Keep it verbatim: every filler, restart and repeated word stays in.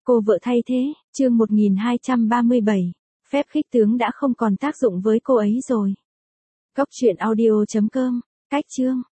Cô vợ thay thế, chương một nghìn hai trăm ba mươi bảy. Phép khích tướng đã không còn tác dụng với cô ấy rồi. Cốc truyện audio chấm com. Cách chương.